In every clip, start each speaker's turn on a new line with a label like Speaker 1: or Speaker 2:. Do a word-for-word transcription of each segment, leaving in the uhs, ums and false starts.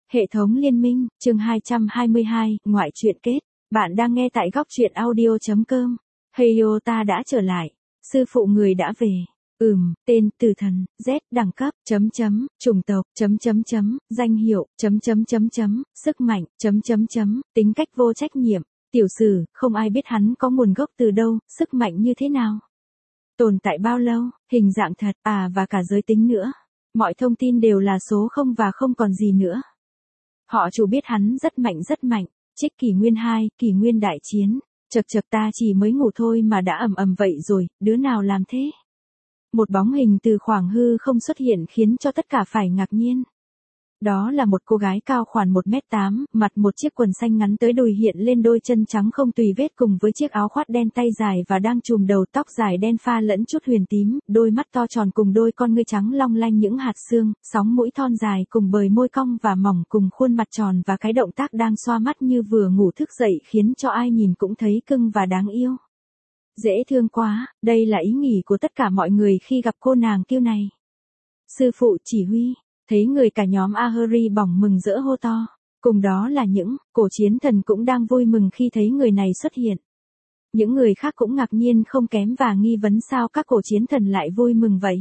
Speaker 1: Hệ thống liên minh, chương hai trăm hai mươi hai, ngoại truyện kết. Bạn đang nghe tại góc truyện audio chấm com. Heyo, ta đã trở lại. Sư phụ người đã về. Ừm, tên, tử thần, Z, đẳng cấp, chấm chấm, chủng tộc, chấm chấm chấm, danh hiệu, chấm chấm chấm chấm, sức mạnh, chấm chấm chấm, tính cách vô trách nhiệm. Tiểu sử, không ai biết hắn có nguồn gốc từ đâu, sức mạnh như thế nào. Tồn tại bao lâu, hình dạng thật, à và cả giới tính nữa. Mọi thông tin đều là số không và không còn gì nữa. Họ chủ biết hắn rất mạnh rất mạnh, trích kỷ nguyên hai, kỷ nguyên đại chiến. Chật chật, ta chỉ mới ngủ thôi mà đã ầm ầm vậy rồi, đứa nào làm thế? Một bóng hình từ khoảng hư không xuất hiện khiến cho tất cả phải ngạc nhiên. Đó là một cô gái cao khoảng một mét tám, mặc một chiếc quần xanh ngắn tới đùi hiện lên đôi chân trắng không tùy vết cùng với chiếc áo khoác đen tay dài và đang trùm đầu tóc dài đen pha lẫn chút huyền tím, đôi mắt to tròn cùng đôi con ngươi trắng long lanh những hạt xương, sóng mũi thon dài cùng bờ môi cong và mỏng cùng khuôn mặt tròn và cái động tác đang xoa mắt như vừa ngủ thức dậy khiến cho ai nhìn cũng thấy cưng và đáng yêu. Dễ thương quá, đây là ý nghĩ của tất cả mọi người khi gặp cô nàng kiêu này. Sư phụ chỉ huy. Thấy người cả nhóm Ahri bỏng mừng rỡ hô to. Cùng đó là những cổ chiến thần cũng đang vui mừng khi thấy người này xuất hiện. Những người khác cũng ngạc nhiên không kém và nghi vấn sao các cổ chiến thần lại vui mừng vậy.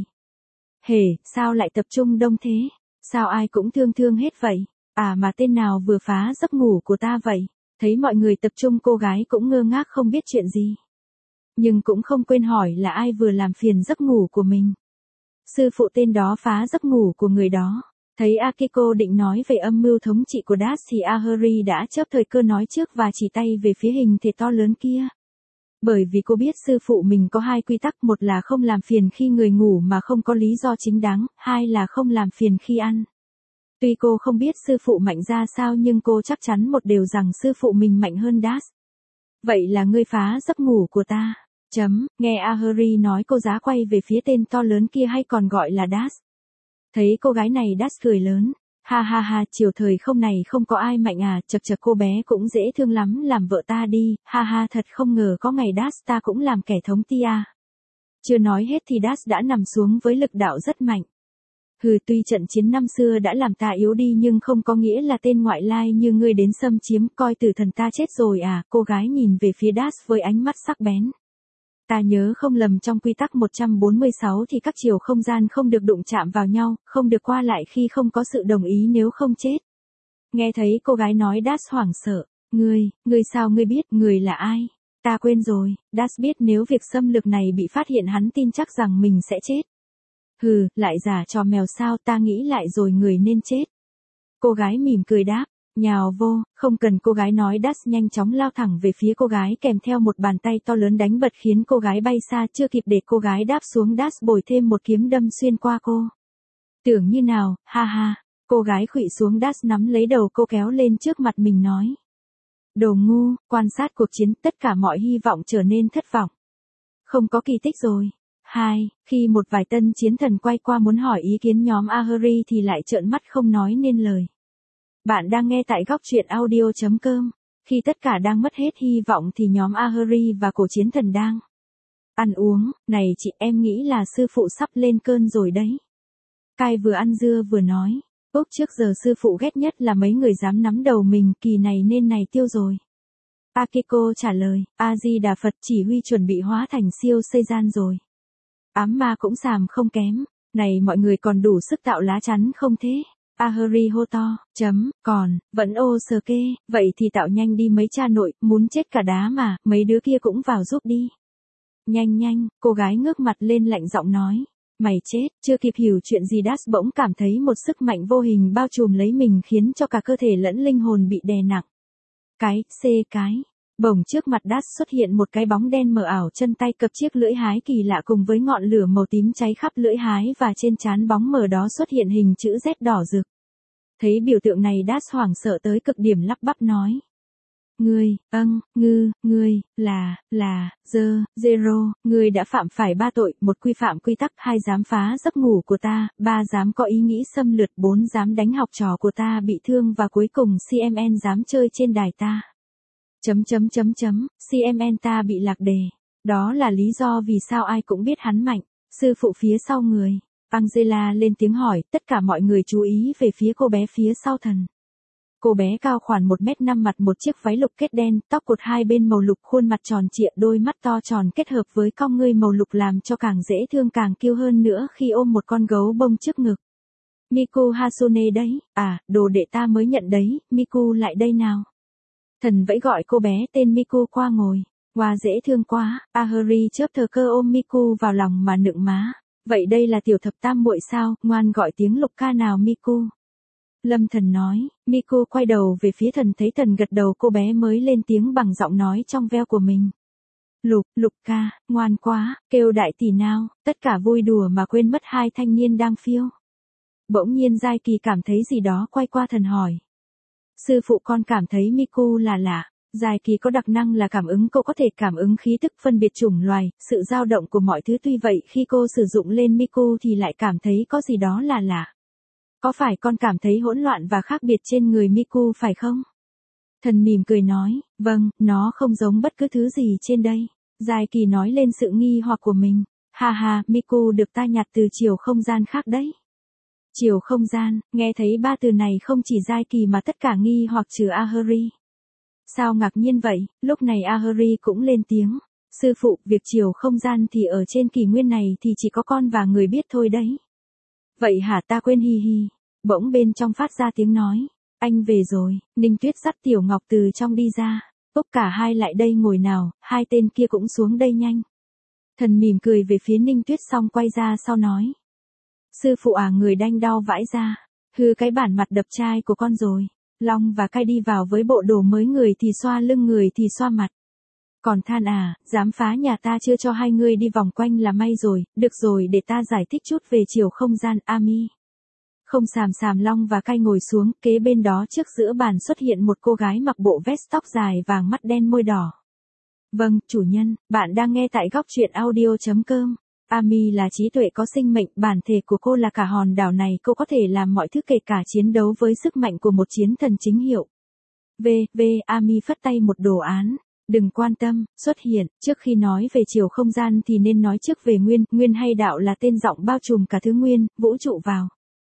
Speaker 1: Hề, sao lại tập trung đông thế? Sao ai cũng thương thương hết vậy? À mà tên nào vừa phá giấc ngủ của ta vậy? Thấy mọi người tập trung cô gái cũng ngơ ngác không biết chuyện gì. Nhưng cũng không quên hỏi là ai vừa làm phiền giấc ngủ của mình. Sư phụ tên đó phá giấc ngủ của người đó. Thấy Akiko định nói về âm mưu thống trị của Das thì Ahri đã chớp thời cơ nói trước và chỉ tay về phía hình thể to lớn kia. Bởi vì cô biết sư phụ mình có hai quy tắc, một là không làm phiền khi người ngủ mà không có lý do chính đáng, hai là không làm phiền khi ăn. Tuy cô không biết sư phụ mạnh ra sao nhưng cô chắc chắn một điều rằng sư phụ mình mạnh hơn Das. Vậy là ngươi phá giấc ngủ của ta. Chấm, nghe Ahri nói cô giá quay về phía tên to lớn kia hay còn gọi là Das. Thấy cô gái này Das cười lớn. Ha ha ha, chiều thời không này không có ai mạnh à, chật chật cô bé cũng dễ thương lắm, làm vợ ta đi, ha ha thật không ngờ có ngày Das ta cũng làm kẻ thống ti à. Chưa nói hết thì Das đã nằm xuống với lực đạo rất mạnh. Hừ, tuy trận chiến năm xưa đã làm ta yếu đi nhưng không có nghĩa là tên ngoại lai như ngươi đến xâm chiếm, coi tử thần ta chết rồi à, cô gái nhìn về phía Das với ánh mắt sắc bén. Ta nhớ không lầm trong quy tắc một trăm bốn mươi sáu thì các chiều không gian không được đụng chạm vào nhau, không được qua lại khi không có sự đồng ý nếu không chết. Nghe thấy cô gái nói Das hoảng sợ. Ngươi, ngươi sao ngươi biết, người là ai? Ta quên rồi, Das biết nếu việc xâm lược này bị phát hiện hắn tin chắc rằng mình sẽ chết. Hừ, lại giả trò mèo sao, ta nghĩ lại rồi người nên chết. Cô gái mỉm cười đáp. Nhào vô, không cần cô gái nói Das nhanh chóng lao thẳng về phía cô gái kèm theo một bàn tay to lớn đánh bật khiến cô gái bay xa, chưa kịp để cô gái đáp xuống Das bồi thêm một kiếm đâm xuyên qua cô. Tưởng như nào, ha ha, cô gái khuỵu xuống Das nắm lấy đầu cô kéo lên trước mặt mình nói. Đồ ngu, quan sát cuộc chiến, tất cả mọi hy vọng trở nên thất vọng. Không có kỳ tích rồi. Hai, khi một vài tân chiến thần quay qua muốn hỏi ý kiến nhóm Ahri thì lại trợn mắt không nói nên lời. Bạn đang nghe tại góc truyện audio chấm com. Khi tất cả đang mất hết hy vọng thì nhóm Ahri và cổ chiến thần đang ăn uống. Này chị, em nghĩ là sư phụ sắp lên cơn rồi đấy. Kai vừa ăn dưa vừa nói. Úc, trước giờ sư phụ ghét nhất là mấy người dám nắm đầu mình, kỳ này nên này tiêu rồi. Akiko trả lời. A-di-đà Phật, chỉ huy chuẩn bị hóa thành siêu xây gian rồi. Ám ma cũng xàm không kém. Này mọi người còn đủ sức tạo lá chắn không thế? Ahri hô to, chấm, còn, vẫn ô sờ kê, vậy thì tạo nhanh đi mấy cha nội, muốn chết cả đá mà, mấy đứa kia cũng vào giúp đi. Nhanh nhanh, cô gái ngước mặt lên lạnh giọng nói, mày chết, chưa kịp hiểu chuyện gì Das bỗng cảm thấy một sức mạnh vô hình bao trùm lấy mình khiến cho cả cơ thể lẫn linh hồn bị đè nặng. Cái, xê cái. Bỗng trước mặt Das xuất hiện một cái bóng đen mờ ảo, chân tay cập chiếc lưỡi hái kỳ lạ cùng với ngọn lửa màu tím cháy khắp lưỡi hái và trên trán bóng mờ đó xuất hiện hình chữ Z đỏ rực. Thấy biểu tượng này Das hoảng sợ tới cực điểm lắp bắp nói. Ngươi, âng, ngư, ngươi, là, là, dơ, zero, ngươi đã phạm phải ba tội, một quy phạm quy tắc, hai dám phá giấc ngủ của ta, ba dám có ý nghĩ xâm lược, bốn dám đánh học trò của ta bị thương và cuối cùng xê em en dám chơi trên đài ta. Chấm chấm chấm chấm, xê em en ta bị lạc đề. Đó là lý do vì sao ai cũng biết hắn mạnh. Sư phụ phía sau người. Angela lên tiếng hỏi, tất cả mọi người chú ý về phía cô bé phía sau thần. Cô bé cao khoảng một mét năm, mặc một chiếc váy lục kết đen, tóc cột hai bên màu lục, khuôn mặt tròn trịa, đôi mắt to tròn kết hợp với cong ngươi màu lục làm cho càng dễ thương càng kiêu hơn nữa khi ôm một con gấu bông trước ngực. Miku Hasune đấy, à, đồ đệ ta mới nhận đấy, Miku lại đây nào. Thần vẫy gọi cô bé tên Miku qua ngồi. Wow, dễ thương quá, Ahuri chớp thờ cơ ôm Miku vào lòng mà nựng má. Vậy đây là tiểu thập tam muội sao, ngoan gọi tiếng lục ca nào Miku. Lâm Thần nói, Miku quay đầu về phía thần, thấy thần gật đầu cô bé mới lên tiếng bằng giọng nói trong veo của mình. Lục, lục ca, ngoan quá, kêu đại tỷ nào, tất cả vui đùa mà quên mất hai thanh niên đang phiêu. Bỗng nhiên Giai Kỳ cảm thấy gì đó quay qua thần hỏi. Sư phụ con cảm thấy Miku là lạ. Giai Kỳ có đặc năng là cảm ứng, cô có thể cảm ứng khí tức, phân biệt chủng loài, sự dao động của mọi thứ, tuy vậy khi cô sử dụng lên Miku thì lại cảm thấy có gì đó là lạ. Có phải con cảm thấy hỗn loạn và khác biệt trên người Miku phải không? Thần mỉm cười nói, vâng, nó không giống bất cứ thứ gì trên đây. Giai Kỳ nói lên sự nghi hoặc của mình. Ha ha, Miku được ta nhặt từ chiều không gian khác đấy. Chiều không gian, nghe thấy ba từ này không chỉ Giai Kỳ mà tất cả nghi hoặc trừ Ahuri. Sao ngạc nhiên vậy, lúc này Ahuri cũng lên tiếng. Sư phụ, việc chiều không gian thì ở trên kỷ nguyên này thì chỉ có con và người biết thôi đấy. Vậy hả, ta quên, hi hi. Bỗng bên trong phát ra tiếng nói. Anh về rồi, Ninh Tuyết dắt Tiểu Ngọc từ trong đi ra. Úc cả hai lại đây ngồi nào, hai tên kia cũng xuống đây nhanh. Thần mỉm cười về phía Ninh Tuyết xong quay ra sau nói. Sư phụ à, người đanh đau vãi ra. Hư cái bản mặt đập chai của con rồi. Long và Cai đi vào với bộ đồ mới, người thì xoa lưng người thì xoa mặt. Còn than à, dám phá nhà ta, chưa cho hai người đi vòng quanh là may rồi, được rồi để ta giải thích chút về chiều không gian, Ami. Không xàm xàm, Long và Cai ngồi xuống, kế bên đó trước giữa bàn xuất hiện một cô gái mặc bộ vest tóc dài vàng, mắt đen môi đỏ. Vâng, chủ nhân, bạn đang nghe tại góc truyện audio chấm com. Ami là trí tuệ có sinh mệnh, bản thể của cô là cả hòn đảo này, cô có thể làm mọi thứ kể cả chiến đấu với sức mạnh của một chiến thần chính hiệu. V, V, Ami phất tay một đồ án. Đừng quan tâm, xuất hiện, trước khi nói về chiều không gian thì nên nói trước về nguyên, nguyên hay đạo là tên giọng bao trùm cả thứ nguyên, vũ trụ vào.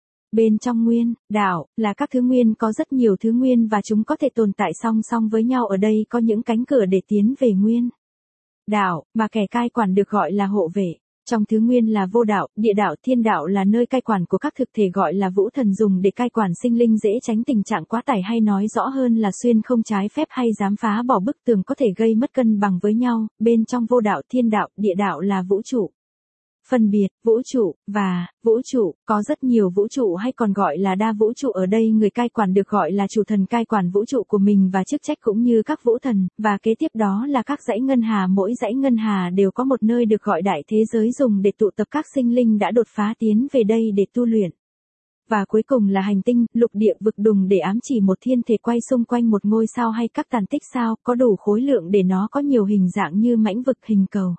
Speaker 1: Bên trong nguyên, đạo, là các thứ nguyên, có rất nhiều thứ nguyên và chúng có thể tồn tại song song với nhau, ở đây có những cánh cửa để tiến về nguyên. Đạo, mà kẻ cai quản được gọi là hộ vệ. Trong thứ nguyên là vô đạo, địa đạo, thiên đạo là nơi cai quản của các thực thể gọi là vũ thần, dùng để cai quản sinh linh, dễ tránh tình trạng quá tải, hay nói rõ hơn là xuyên không trái phép hay dám phá bỏ bức tường có thể gây mất cân bằng với nhau. Bên trong vô đạo, thiên đạo, địa đạo là vũ trụ. Phân biệt, vũ trụ, và, vũ trụ, có rất nhiều vũ trụ hay còn gọi là đa vũ trụ, ở đây người cai quản được gọi là chủ thần, cai quản vũ trụ của mình và chức trách cũng như các vũ thần, và kế tiếp đó là các dãy ngân hà, mỗi dãy ngân hà đều có một nơi được gọi đại thế giới, dùng để tụ tập các sinh linh đã đột phá tiến về đây để tu luyện. Và cuối cùng là hành tinh, lục địa, vực đùng để ám chỉ một thiên thể quay xung quanh một ngôi sao hay các tàn tích sao, có đủ khối lượng để nó có nhiều hình dạng như mãnh vực, hình cầu.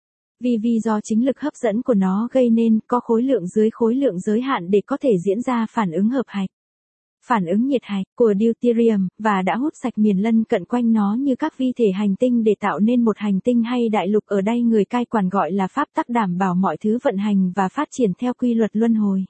Speaker 1: Vì vì do chính lực hấp dẫn của nó gây nên, có khối lượng dưới khối lượng giới hạn để có thể diễn ra phản ứng hợp hạch, phản ứng nhiệt hạch của deuterium, và đã hút sạch miền lân cận quanh nó như các vi thể hành tinh để tạo nên một hành tinh hay đại lục. Ở đây người cai quản gọi là pháp tắc, đảm bảo mọi thứ vận hành và phát triển theo quy luật luân hồi.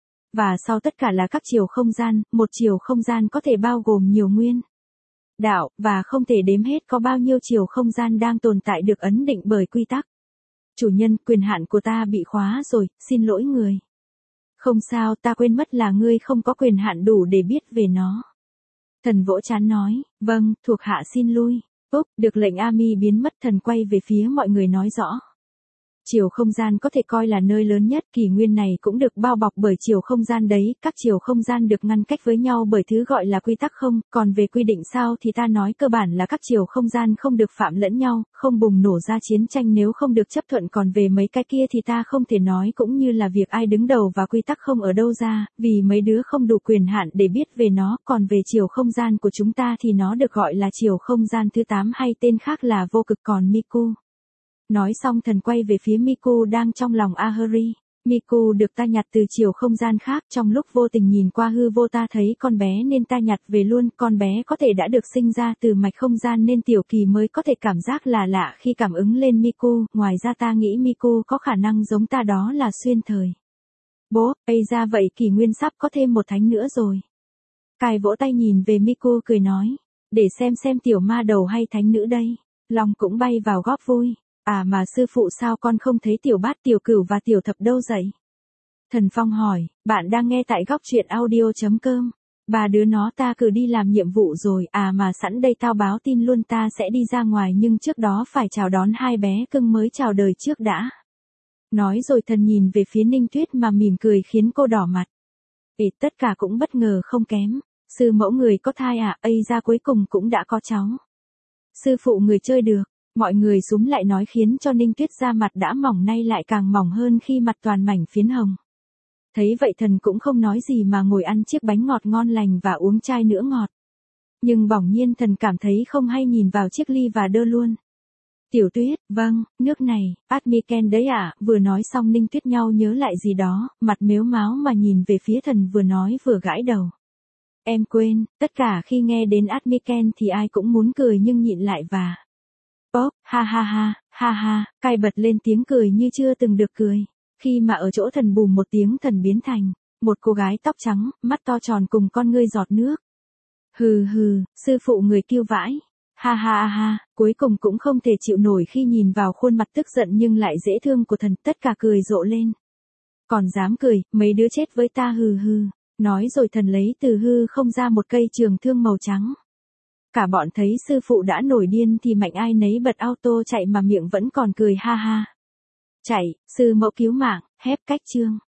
Speaker 1: Và sau tất cả là các chiều không gian, một chiều không gian có thể bao gồm nhiều nguyên đạo, và không thể đếm hết có bao nhiêu chiều không gian đang tồn tại được ấn định bởi quy tắc. Chủ nhân, quyền hạn của ta bị khóa rồi, xin lỗi người. Không sao, ta quên mất là ngươi không có quyền hạn đủ để biết về nó. Thần vỗ trán nói, vâng, thuộc hạ xin lui. Úp, được lệnh Ami biến mất, thần quay về phía mọi người nói rõ. Chiều không gian có thể coi là nơi lớn nhất, kỷ nguyên này cũng được bao bọc bởi chiều không gian đấy, các chiều không gian được ngăn cách với nhau bởi thứ gọi là quy tắc không, còn về quy định sao thì ta nói cơ bản là các chiều không gian không được phạm lẫn nhau, không bùng nổ ra chiến tranh nếu không được chấp thuận, còn về mấy cái kia thì ta không thể nói, cũng như là việc ai đứng đầu và quy tắc không ở đâu ra, vì mấy đứa không đủ quyền hạn để biết về nó, còn về chiều không gian của chúng ta thì nó được gọi là chiều không gian thứ tám hay tên khác là vô cực, còn Miku. Nói xong thần quay về phía Miku đang trong lòng Ahuri. Miku được ta nhặt từ chiều không gian khác, trong lúc vô tình nhìn qua hư vô ta thấy con bé nên ta nhặt về luôn, con bé có thể đã được sinh ra từ mạch không gian nên Tiểu Kỳ mới có thể cảm giác là lạ khi cảm ứng lên Miku, ngoài ra ta nghĩ Miku có khả năng giống ta, đó là xuyên thời. Bố, ây ra vậy kỷ nguyên sắp có thêm một thánh nữa rồi. Cai vỗ tay nhìn về Miku cười nói. Để xem xem tiểu ma đầu hay thánh nữ đây. Long cũng bay vào góp vui. À mà sư phụ sao con không thấy tiểu bát tiểu cửu và tiểu thập đâu dậy? Thần Phong hỏi, bạn đang nghe tại góc truyện audio.com. Ba đứa nó ta cử đi làm nhiệm vụ rồi, à mà sẵn đây tao báo tin luôn ta sẽ đi ra ngoài nhưng trước đó phải chào đón hai bé cưng mới chào đời trước đã. Nói rồi thần nhìn về phía Ninh Tuyết mà mỉm cười khiến cô đỏ mặt. Ê, tất cả cũng bất ngờ không kém. Sư mẫu người có thai à, ây ra cuối cùng cũng đã có cháu. Sư phụ người chơi được, mọi người súm lại nói khiến cho Ninh Tuyết da mặt đã mỏng nay lại càng mỏng hơn khi mặt toàn mảnh phiến hồng. Thấy vậy thần cũng không nói gì mà ngồi ăn chiếc bánh ngọt ngon lành và uống chai nữa ngọt. Nhưng bỗng nhiên thần cảm thấy không hay nhìn vào chiếc ly và đơ luôn. Tiểu Tuyết, vâng, nước này, Admiken đấy ạ, vừa nói xong Ninh Tuyết nhau nhớ lại gì đó, mặt mếu máo mà nhìn về phía thần vừa nói vừa gãi đầu. Em quên, tất cả khi nghe đến Admiken thì ai cũng muốn cười nhưng nhịn lại và... Bóp, ha ha ha, ha ha, Cai bật lên tiếng cười như chưa từng được cười. Khi mà ở chỗ thần bùm một tiếng thần biến thành một cô gái tóc trắng, mắt to tròn cùng con ngươi giọt nước. Hừ hừ, sư phụ người kêu vãi. Ha ha ha, cuối cùng cũng không thể chịu nổi khi nhìn vào khuôn mặt tức giận nhưng lại dễ thương của thần, tất cả cười rộ lên. Còn dám cười, mấy đứa chết với ta hừ hừ. Nói rồi thần lấy từ hư không ra một cây trường thương màu trắng. Cả bọn thấy sư phụ đã nổi điên thì mạnh ai nấy bật auto chạy mà miệng vẫn còn cười ha ha. Chạy, sư mẫu cứu mạng, hép cách chương.